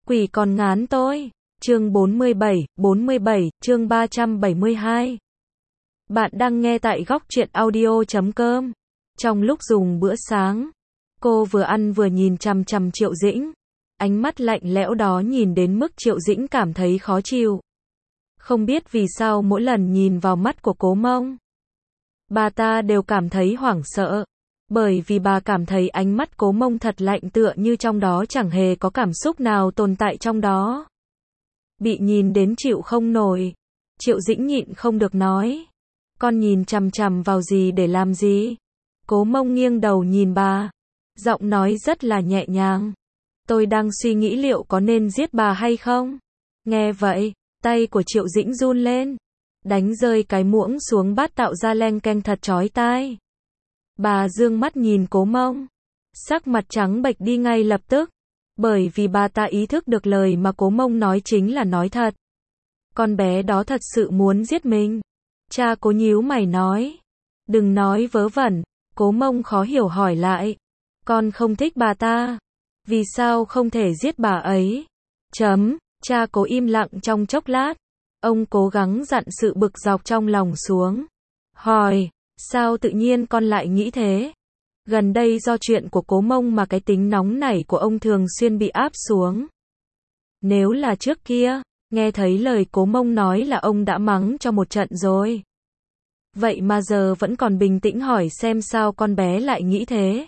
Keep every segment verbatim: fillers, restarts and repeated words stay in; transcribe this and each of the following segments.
Quỷ còn ngán tôi. Chương bốn mươi bảy, bốn mươi bảy, chương ba trăm bảy mươi hai. Bạn đang nghe tại góc truyện audio chấm com. Trong lúc dùng bữa sáng, cô vừa ăn vừa nhìn chằm chằm Triệu Dĩnh. Ánh mắt lạnh lẽo đó nhìn đến mức Triệu Dĩnh cảm thấy khó chịu. Không biết vì sao mỗi lần nhìn vào mắt của Cố Mông, bà ta đều cảm thấy hoảng sợ. Bởi vì bà cảm thấy ánh mắt Cố Mông thật lạnh, tựa như trong đó chẳng hề có cảm xúc nào tồn tại trong đó. Bị nhìn đến chịu không nổi. Triệu Dĩnh nhịn không được nói. Con nhìn chằm chằm vào gì để làm gì? Cố Mông nghiêng đầu nhìn bà. Giọng nói rất là nhẹ nhàng. Tôi đang suy nghĩ liệu có nên giết bà hay không? Nghe vậy, tay của Triệu Dĩnh run lên. Đánh rơi cái muỗng xuống bát tạo ra leng keng thật chói tai. Bà dương mắt nhìn Cố Mông. Sắc mặt trắng bệch đi ngay lập tức. Bởi vì bà ta ý thức được lời mà Cố Mông nói chính là nói thật. Con bé đó thật sự muốn giết mình. Cha Cố nhíu mày nói. Đừng nói vớ vẩn. Cố Mông khó hiểu hỏi lại. Con không thích bà ta. Vì sao không thể giết bà ấy? Chấm. Cha Cố im lặng trong chốc lát. Ông cố gắng dặn sự bực dọc trong lòng xuống. Hỏi. Sao tự nhiên con lại nghĩ thế? Gần đây do chuyện của Cố Mông mà cái tính nóng nảy của ông thường xuyên bị áp xuống. Nếu là trước kia, nghe thấy lời Cố Mông nói là ông đã mắng cho một trận rồi. Vậy mà giờ vẫn còn bình tĩnh hỏi xem sao con bé lại nghĩ thế.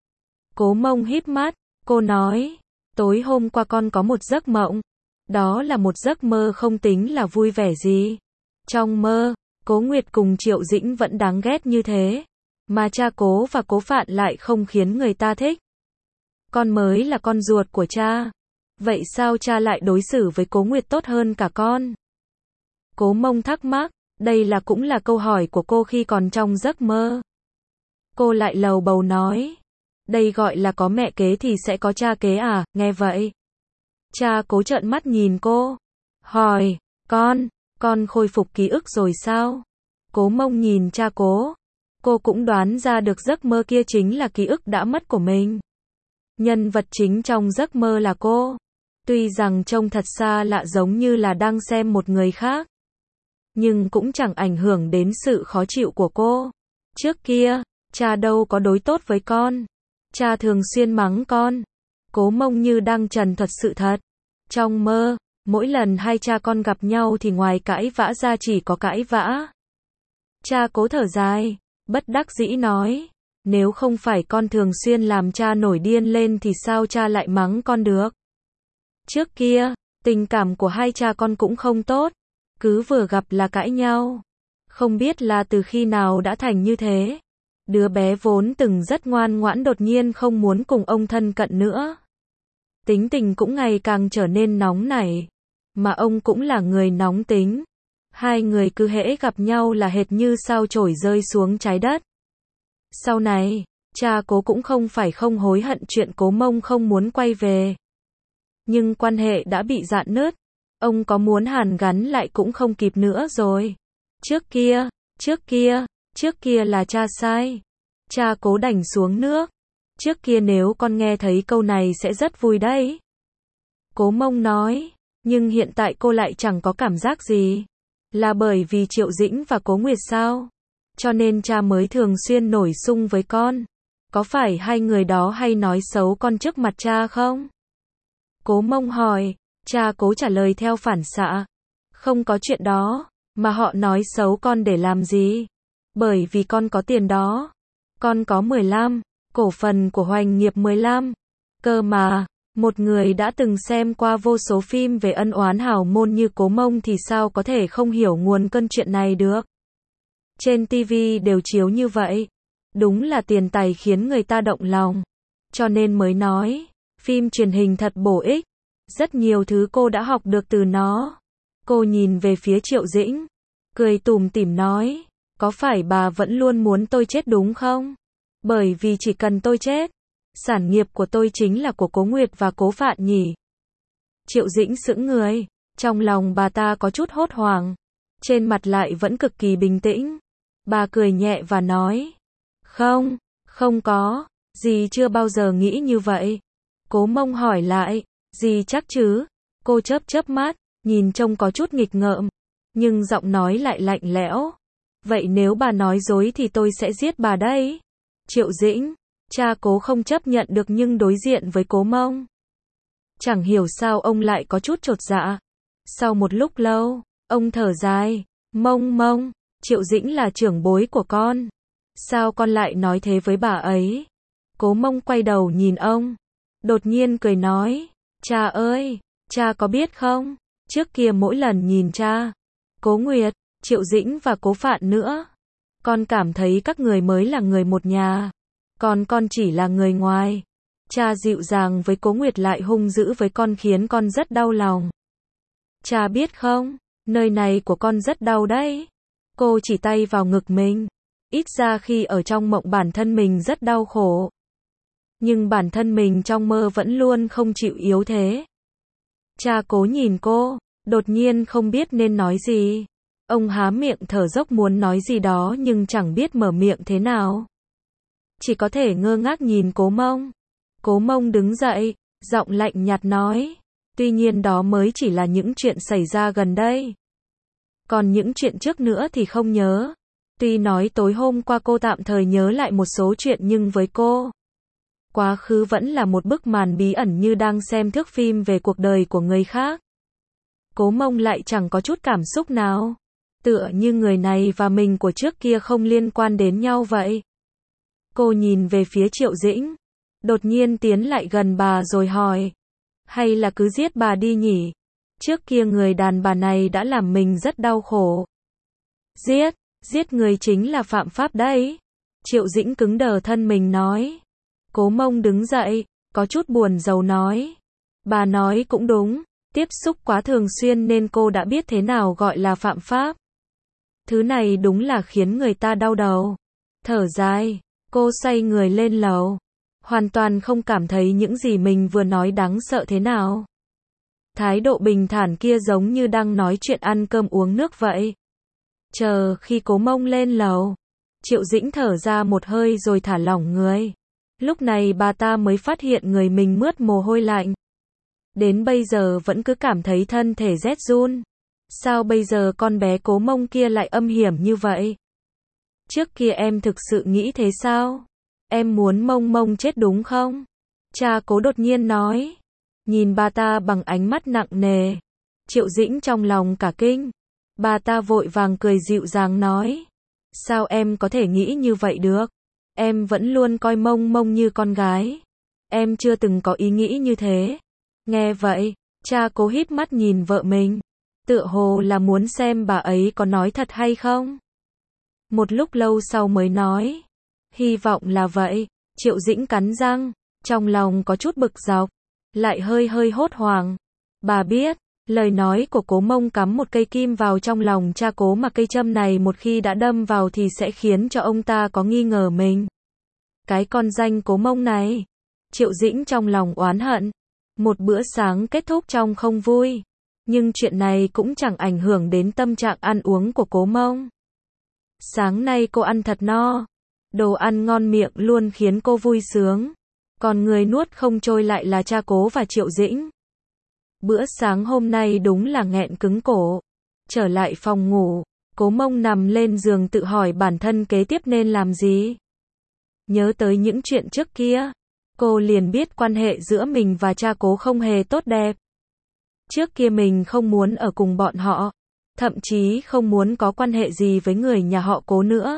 Cố Mông híp mắt, cô nói, tối hôm qua con có một giấc mộng. Đó là một giấc mơ không tính là vui vẻ gì. Trong mơ, Cố Nguyệt cùng Triệu Dĩnh vẫn đáng ghét như thế. Mà cha Cố và Cố Phạn lại không khiến người ta thích. Con mới là con ruột của cha. Vậy sao cha lại đối xử với Cố Nguyệt tốt hơn cả con? Cố Mông thắc mắc, đây là cũng là câu hỏi của cô khi còn trong giấc mơ. Cô lại lầu bầu nói, đây gọi là có mẹ kế thì sẽ có cha kế à, nghe vậy. Cha Cố trợn mắt nhìn cô, hỏi, con, con khôi phục ký ức rồi sao? Cố Mông nhìn cha Cố. Cô cũng đoán ra được giấc mơ kia chính là ký ức đã mất của mình. Nhân vật chính trong giấc mơ là cô. Tuy rằng trông thật xa lạ giống như là đang xem một người khác. Nhưng cũng chẳng ảnh hưởng đến sự khó chịu của cô. Trước kia, cha đâu có đối tốt với con. Cha thường xuyên mắng con. Cố Mông như đang trần thuật sự thật. Trong mơ, mỗi lần hai cha con gặp nhau thì ngoài cãi vã ra chỉ có cãi vã. Cha Cố thở dài. Bất đắc dĩ nói, nếu không phải con thường xuyên làm cha nổi điên lên thì sao cha lại mắng con được? Trước kia, tình cảm của hai cha con cũng không tốt, cứ vừa gặp là cãi nhau. Không biết là từ khi nào đã thành như thế. Đứa bé vốn từng rất ngoan ngoãn đột nhiên không muốn cùng ông thân cận nữa. Tính tình cũng ngày càng trở nên nóng nảy, mà ông cũng là người nóng tính. Hai người cứ hễ gặp nhau là hệt như sao chổi rơi xuống trái đất. Sau này, cha Cố cũng không phải không hối hận chuyện Cố Mông không muốn quay về. Nhưng quan hệ đã bị rạn nứt. Ông có muốn hàn gắn lại cũng không kịp nữa rồi. Trước kia, trước kia, trước kia là cha sai. Cha Cố đành xuống nước. Trước kia nếu con nghe thấy câu này sẽ rất vui đấy. Cố Mông nói, nhưng hiện tại cô lại chẳng có cảm giác gì. Là bởi vì Triệu Dĩnh và Cố Nguyệt sao? Cho nên cha mới thường xuyên nổi xung với con. Có phải hai người đó hay nói xấu con trước mặt cha không? Cố Mông hỏi, cha Cố trả lời theo phản xạ. Không có chuyện đó, mà họ nói xấu con để làm gì? Bởi vì con có tiền đó. Con có mười lăm, cổ phần của Hoành Nghiệp mười lăm. Cơ mà, một người đã từng xem qua vô số phim về ân oán hào môn như Cố Mông thì sao có thể không hiểu nguồn cơn chuyện này được. Trên ti vi đều chiếu như vậy. Đúng là tiền tài khiến người ta động lòng. Cho nên mới nói, phim truyền hình thật bổ ích. Rất nhiều thứ cô đã học được từ nó. Cô nhìn về phía Triệu Dĩnh, cười tủm tỉm nói, có phải bà vẫn luôn muốn tôi chết đúng không? Bởi vì chỉ cần tôi chết, sản nghiệp của tôi chính là của Cố Nguyệt và Cố Phạn nhỉ? Triệu Dĩnh sững người, trong lòng bà ta có chút hốt hoảng, trên mặt lại vẫn cực kỳ bình tĩnh. Bà cười nhẹ và nói, không, không có, dì chưa bao giờ nghĩ như vậy. Cố Mông hỏi lại, dì chắc chứ? Cô chớp chớp mắt, nhìn trông có chút nghịch ngợm, nhưng giọng nói lại lạnh lẽo. Vậy nếu bà nói dối thì tôi sẽ giết bà đấy. Triệu Dĩnh, cha Cố không chấp nhận được nhưng đối diện với Cố Mông. Chẳng hiểu sao ông lại có chút chột dạ. Sau một lúc lâu, ông thở dài, Mông Mông, Triệu Dĩnh là trưởng bối của con. Sao con lại nói thế với bà ấy? Cố Mông quay đầu nhìn ông, đột nhiên cười nói, cha ơi, cha có biết không, trước kia mỗi lần nhìn cha, Cố Nguyệt, Triệu Dĩnh và Cố Phạn nữa, con cảm thấy các người mới là người một nhà, còn con chỉ là người ngoài. Cha dịu dàng với Cố Nguyệt lại hung dữ với con khiến con rất đau lòng. Cha biết không, nơi này của con rất đau đấy. Cô chỉ tay vào ngực mình. Ít ra khi ở trong mộng bản thân mình rất đau khổ. Nhưng bản thân mình trong mơ vẫn luôn không chịu yếu thế. Cha Cố nhìn cô, đột nhiên không biết nên nói gì. Ông há miệng thở dốc muốn nói gì đó nhưng chẳng biết mở miệng thế nào. Chỉ có thể ngơ ngác nhìn Cố Mông. Cố Mông đứng dậy, giọng lạnh nhạt nói. Tuy nhiên đó mới chỉ là những chuyện xảy ra gần đây. Còn những chuyện trước nữa thì không nhớ. Tuy nói tối hôm qua cô tạm thời nhớ lại một số chuyện nhưng với cô, quá khứ vẫn là một bức màn bí ẩn như đang xem thước phim về cuộc đời của người khác. Cố Mông lại chẳng có chút cảm xúc nào. Tựa như người này và mình của trước kia không liên quan đến nhau vậy. Cô nhìn về phía Triệu Dĩnh. Đột nhiên tiến lại gần bà rồi hỏi. Hay là cứ giết bà đi nhỉ? Trước kia người đàn bà này đã làm mình rất đau khổ. Giết, giết người chính là phạm pháp đấy. Triệu Dĩnh cứng đờ thân mình nói. Cố Mông đứng dậy, có chút buồn rầu nói. Bà nói cũng đúng, tiếp xúc quá thường xuyên nên cô đã biết thế nào gọi là phạm pháp. Thứ này đúng là khiến người ta đau đầu. Thở dài, cô xoay người lên lầu. Hoàn toàn không cảm thấy những gì mình vừa nói đáng sợ thế nào. Thái độ bình thản kia giống như đang nói chuyện ăn cơm uống nước vậy. Chờ khi Cố Mông lên lầu, Triệu Dĩnh thở ra một hơi rồi thả lỏng người. Lúc này bà ta mới phát hiện người mình mướt mồ hôi lạnh. Đến bây giờ vẫn cứ cảm thấy thân thể rét run. Sao bây giờ con bé Cố Mông kia lại âm hiểm như vậy? Trước kia em thực sự nghĩ thế sao? Em muốn Mông Mông chết đúng không? Cha Cố đột nhiên nói. Nhìn bà ta bằng ánh mắt nặng nề. Triệu Dĩnh trong lòng cả kinh. Bà ta vội vàng cười dịu dàng nói. Sao em có thể nghĩ như vậy được? Em vẫn luôn coi Mông Mông như con gái. Em chưa từng có ý nghĩ như thế. Nghe vậy, cha Cố híp mắt nhìn vợ mình. Tựa hồ là muốn xem bà ấy có nói thật hay không. Một lúc lâu sau mới nói. Hy vọng là vậy. Triệu Dĩnh cắn răng, trong lòng có chút bực dọc, lại hơi hơi hốt hoảng. Bà biết, lời nói của Cố Mông cắm một cây kim vào trong lòng cha Cố mà cây châm này một khi đã đâm vào thì sẽ khiến cho ông ta có nghi ngờ mình. Cái con danh Cố Mông này. Triệu Dĩnh trong lòng oán hận. Một bữa sáng kết thúc trong không vui. Nhưng chuyện này cũng chẳng ảnh hưởng đến tâm trạng ăn uống của Cố Mông. Sáng nay cô ăn thật no. Đồ ăn ngon miệng luôn khiến cô vui sướng. Còn người nuốt không trôi lại là cha Cố và Triệu Dĩnh. Bữa sáng hôm nay đúng là nghẹn cứng cổ. Trở lại phòng ngủ, Cố Mông nằm lên giường tự hỏi bản thân kế tiếp nên làm gì. Nhớ tới những chuyện trước kia, cô liền biết quan hệ giữa mình và cha Cố không hề tốt đẹp. Trước kia mình không muốn ở cùng bọn họ, thậm chí không muốn có quan hệ gì với người nhà họ Cố nữa.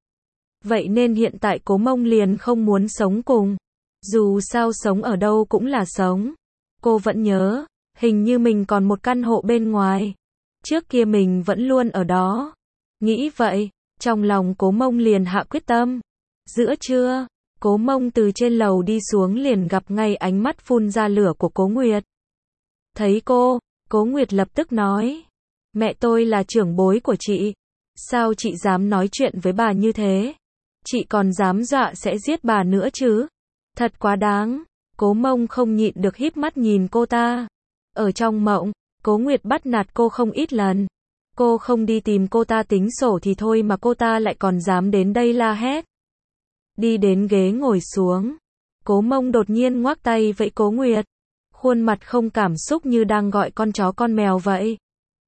Vậy nên hiện tại Cố Mông liền không muốn sống cùng. Dù sao sống ở đâu cũng là sống. Cô vẫn nhớ, hình như mình còn một căn hộ bên ngoài. Trước kia mình vẫn luôn ở đó. Nghĩ vậy, trong lòng Cố Mông liền hạ quyết tâm. Giữa trưa, Cố Mông từ trên lầu đi xuống liền gặp ngay ánh mắt phun ra lửa của Cố Nguyệt. Thấy cô, Cố Nguyệt lập tức nói. Mẹ tôi là trưởng bối của chị. Sao chị dám nói chuyện với bà như thế? Chị còn dám dọa sẽ giết bà nữa chứ? Thật quá đáng. Cố Mông không nhịn được híp mắt nhìn cô ta. Ở trong mộng, Cố Nguyệt bắt nạt cô không ít lần. Cô không đi tìm cô ta tính sổ thì thôi mà cô ta lại còn dám đến đây la hét. Đi đến ghế ngồi xuống. Cố Mông đột nhiên ngoắc tay vẫy Cố Nguyệt. khuôn mặt không cảm xúc như đang gọi con chó con mèo vậy.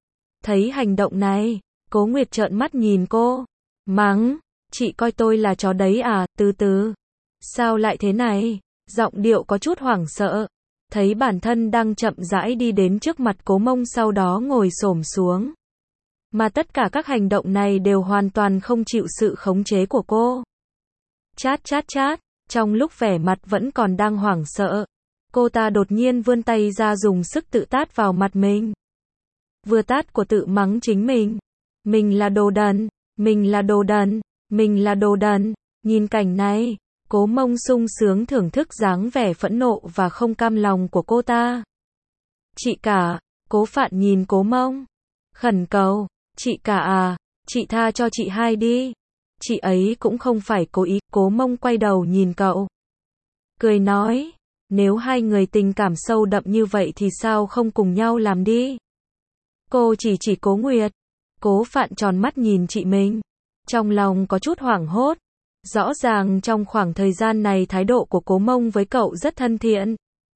Thấy hành động này, Cố Nguyệt trợn mắt nhìn cô, mắng, chị coi tôi là chó đấy à, từ từ. Sao lại thế này? Giọng điệu có chút hoảng sợ. Thấy bản thân đang chậm rãi đi đến trước mặt Cố Mông sau đó ngồi xổm xuống. Mà tất cả các hành động này đều hoàn toàn không chịu sự khống chế của cô. Chát chát chát, trong lúc vẻ mặt vẫn còn đang hoảng sợ, cô ta đột nhiên vươn tay ra dùng sức tự tát vào mặt mình. Vừa tát của tự mắng chính mình. Mình là đồ đần, mình là đồ đần, mình là đồ đần. Nhìn cảnh này, Cố Mông sung sướng thưởng thức dáng vẻ phẫn nộ và không cam lòng của cô ta. Chị cả, Cố Phạn nhìn Cố Mông, khẩn cầu, chị cả à, chị tha cho chị hai đi. Chị ấy cũng không phải cố ý. Cố Mông quay đầu nhìn cậu, cười nói, nếu hai người tình cảm sâu đậm như vậy thì sao không cùng nhau làm đi. Cô chỉ chỉ Cố Nguyệt. Cố Phạn tròn mắt nhìn chị mình, trong lòng có chút hoảng hốt. Rõ ràng trong khoảng thời gian này thái độ của Cố Mông với cậu rất thân thiện.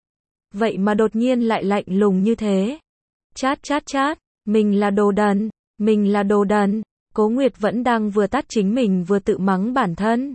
Vậy mà đột nhiên lại lạnh lùng như thế. Chát chát chát, mình là đồ đần, mình là đồ đần. Cố Nguyệt vẫn đang vừa tát chính mình vừa tự mắng bản thân.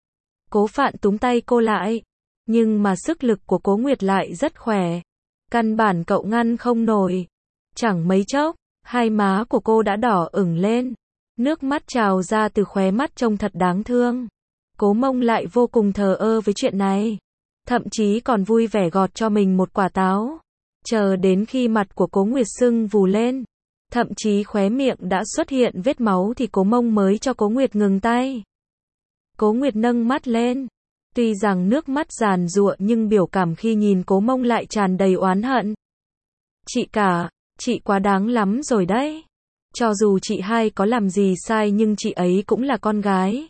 Cố Phạn túm tay cô lại. Nhưng mà sức lực của Cố Nguyệt lại rất khỏe. Căn bản cậu ngăn không nổi. Chẳng mấy chốc, hai má của cô đã đỏ ửng lên. Nước mắt trào ra từ khóe mắt trông thật đáng thương. Cố Mông lại vô cùng thờ ơ với chuyện này. Thậm chí còn vui vẻ gọt cho mình một quả táo. Chờ đến khi mặt của Cố Nguyệt sưng vù lên, thậm chí khóe miệng đã xuất hiện vết máu thì Cố Mông mới cho Cố Nguyệt ngừng tay. Cố Nguyệt nâng mắt lên. Tuy rằng nước mắt giàn giụa nhưng biểu cảm khi nhìn Cố Mông lại tràn đầy oán hận. Chị cả, chị quá đáng lắm rồi đấy. Cho dù chị hai có làm gì sai nhưng chị ấy cũng là con gái.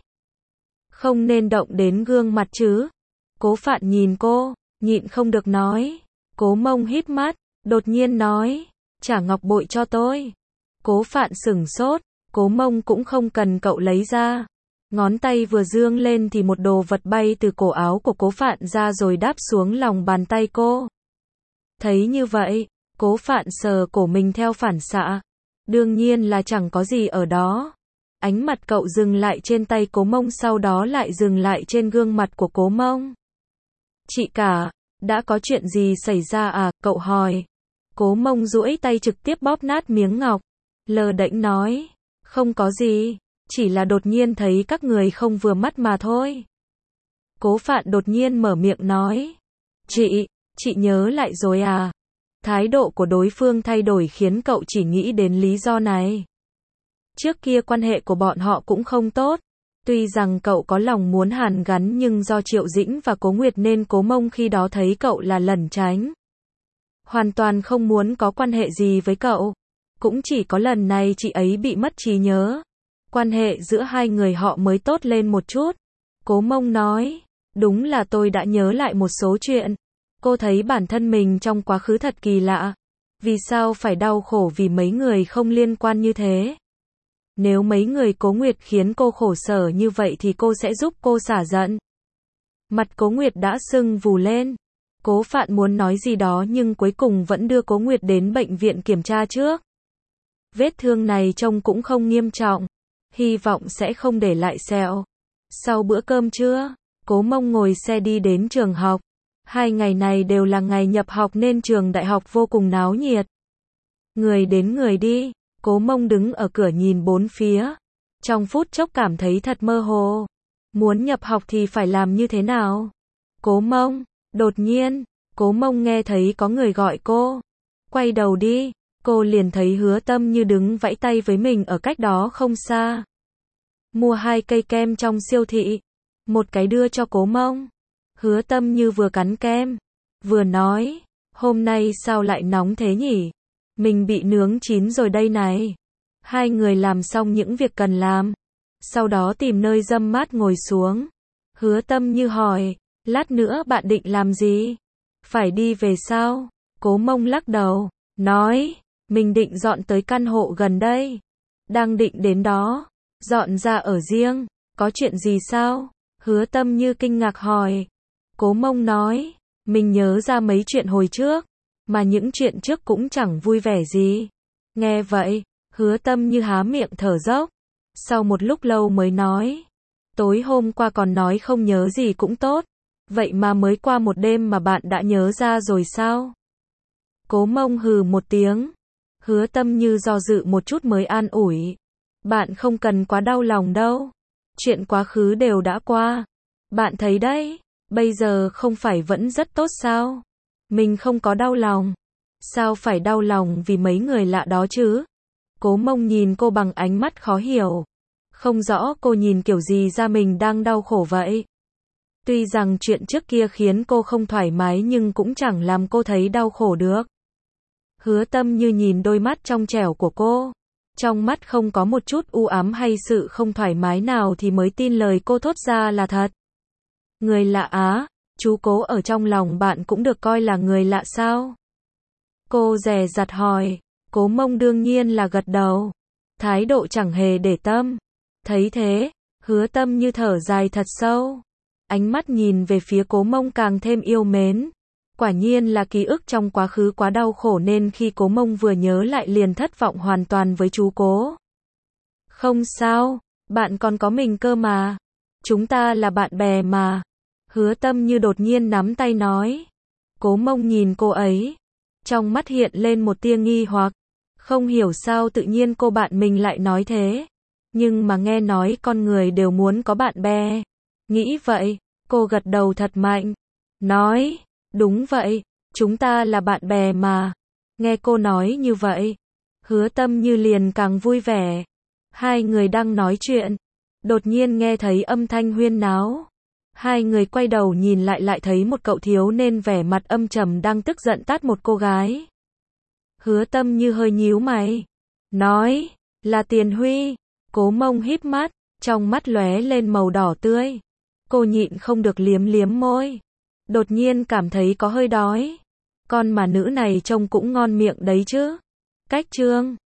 Không nên động đến gương mặt chứ. Cố Phạn nhìn cô, nhịn không được nói. Cố Mông híp mắt, đột nhiên nói, trả ngọc bội cho tôi. Cố Phạn sửng sốt, Cố Mông cũng không cần cậu lấy ra. Ngón tay vừa dương lên thì một đồ vật bay từ cổ áo của Cố Phạn ra rồi đáp xuống lòng bàn tay cô. Thấy như vậy, Cố Phạn sờ cổ mình theo phản xạ. Đương nhiên là chẳng có gì ở đó. Ánh mặt cậu dừng lại trên tay Cố Mông sau đó lại dừng lại trên gương mặt của Cố Mông. Chị cả, đã có chuyện gì xảy ra à, cậu hỏi. Cố Mông duỗi tay trực tiếp bóp nát miếng ngọc. Lờ đễnh nói, không có gì, chỉ là đột nhiên thấy các người không vừa mắt mà thôi. Cố Phạn đột nhiên mở miệng nói, chị, chị nhớ lại rồi à. Thái độ của đối phương thay đổi khiến cậu chỉ nghĩ đến lý do này. Trước kia quan hệ của bọn họ cũng không tốt. Tuy rằng cậu có lòng muốn hàn gắn nhưng do Triệu Dĩnh và Cố Nguyệt nên Cố Mông khi đó thấy cậu là lẩn tránh. Hoàn toàn không muốn có quan hệ gì với cậu. Cũng chỉ có lần này chị ấy bị mất trí nhớ. Quan hệ giữa hai người họ mới tốt lên một chút. Cố Mông nói, đúng là tôi đã nhớ lại một số chuyện. Cô thấy bản thân mình trong quá khứ thật kỳ lạ. Vì sao phải đau khổ vì mấy người không liên quan như thế? Nếu mấy người Cố Nguyệt khiến cô khổ sở như vậy thì cô sẽ giúp cô xả giận. Mặt Cố Nguyệt đã sưng vù lên. Cố Phạn muốn nói gì đó nhưng cuối cùng vẫn đưa Cố Nguyệt đến bệnh viện kiểm tra trước. Vết thương này trông cũng không nghiêm trọng. Hy vọng sẽ không để lại sẹo. Sau bữa cơm trưa, Cố Mông ngồi xe đi đến trường học. Hai ngày này đều là ngày nhập học nên trường đại học vô cùng náo nhiệt. Người đến người đi. Cố Mông đứng ở cửa nhìn bốn phía. Trong phút chốc cảm thấy thật mơ hồ. Muốn nhập học thì phải làm như thế nào? Cố Mông. Đột nhiên, Cố Mông nghe thấy có người gọi cô. Quay đầu đi, cô liền thấy Hứa Tâm Như đứng vẫy tay với mình ở cách đó không xa. Mua hai cây kem trong siêu thị. Một cái đưa cho Cố Mông. Hứa Tâm Như vừa cắn kem, vừa nói, hôm nay sao lại nóng thế nhỉ? Mình bị nướng chín rồi đây này. Hai người làm xong những việc cần làm. Sau đó tìm nơi râm mát ngồi xuống. Hứa Tâm Như hỏi, lát nữa bạn định làm gì? Phải đi về sao? Cố Mông lắc đầu, nói, mình định dọn tới căn hộ gần đây. Đang định đến đó, dọn ra ở riêng, có chuyện gì sao? Hứa Tâm Như kinh ngạc hỏi. Cố Mông nói, mình nhớ ra mấy chuyện hồi trước. mà những chuyện trước cũng chẳng vui vẻ gì. Nghe vậy, Hứa Tâm Như há miệng thở dốc. Sau một lúc lâu mới nói. Tối hôm qua còn nói không nhớ gì cũng tốt. Vậy mà mới qua một đêm mà bạn đã nhớ ra rồi sao? Cố Mông hừ một tiếng. Hứa Tâm Như do dự một chút mới an ủi. Bạn không cần quá đau lòng đâu. Chuyện quá khứ đều đã qua. Bạn thấy đấy, bây giờ không phải vẫn rất tốt sao? Mình không có đau lòng. Sao phải đau lòng vì mấy người lạ đó chứ? Cố Mông nhìn cô bằng ánh mắt khó hiểu. Không rõ cô nhìn kiểu gì ra mình đang đau khổ vậy. Tuy rằng chuyện trước kia khiến cô không thoải mái nhưng cũng chẳng làm cô thấy đau khổ được. Hứa Tâm Như nhìn đôi mắt trong trẻo của cô. Trong mắt không có một chút u ám hay sự không thoải mái nào thì mới tin lời cô thốt ra là thật. Người lạ á, chú Cố ở trong lòng bạn cũng được coi là người lạ sao? Cô dè dặt hỏi. Cố Mông đương nhiên là gật đầu. Thái độ chẳng hề để tâm. Thấy thế, Hứa Tâm Như thở dài thật sâu. Ánh mắt nhìn về phía Cố Mông càng thêm yêu mến. Quả nhiên là ký ức trong quá khứ quá đau khổ nên khi Cố Mông vừa nhớ lại liền thất vọng hoàn toàn với chú Cố. Không sao, bạn còn có mình cơ mà. Chúng ta là bạn bè mà. Hứa Tâm Như đột nhiên nắm tay nói. Cố Mông nhìn cô ấy. Trong mắt hiện lên một tia nghi hoặc. Không hiểu sao tự nhiên cô bạn mình lại nói thế. Nhưng mà nghe nói con người đều muốn có bạn bè. Nghĩ vậy, cô gật đầu thật mạnh. Nói, đúng vậy, chúng ta là bạn bè mà. Nghe cô nói như vậy, Hứa Tâm Như liền càng vui vẻ. Hai người đang nói chuyện, đột nhiên nghe thấy âm thanh huyên náo. Hai người quay đầu nhìn lại lại thấy một cậu thiếu nên vẻ mặt âm trầm đang tức giận tát một cô gái. Hứa Tâm Như hơi nhíu mày. Nói, là Tiền Huy. Cố Mông híp mắt, trong mắt lóe lên màu đỏ tươi. Cô nhịn không được liếm liếm môi. Đột nhiên cảm thấy có hơi đói. Con mà nữ này trông cũng ngon miệng đấy chứ. Cách chương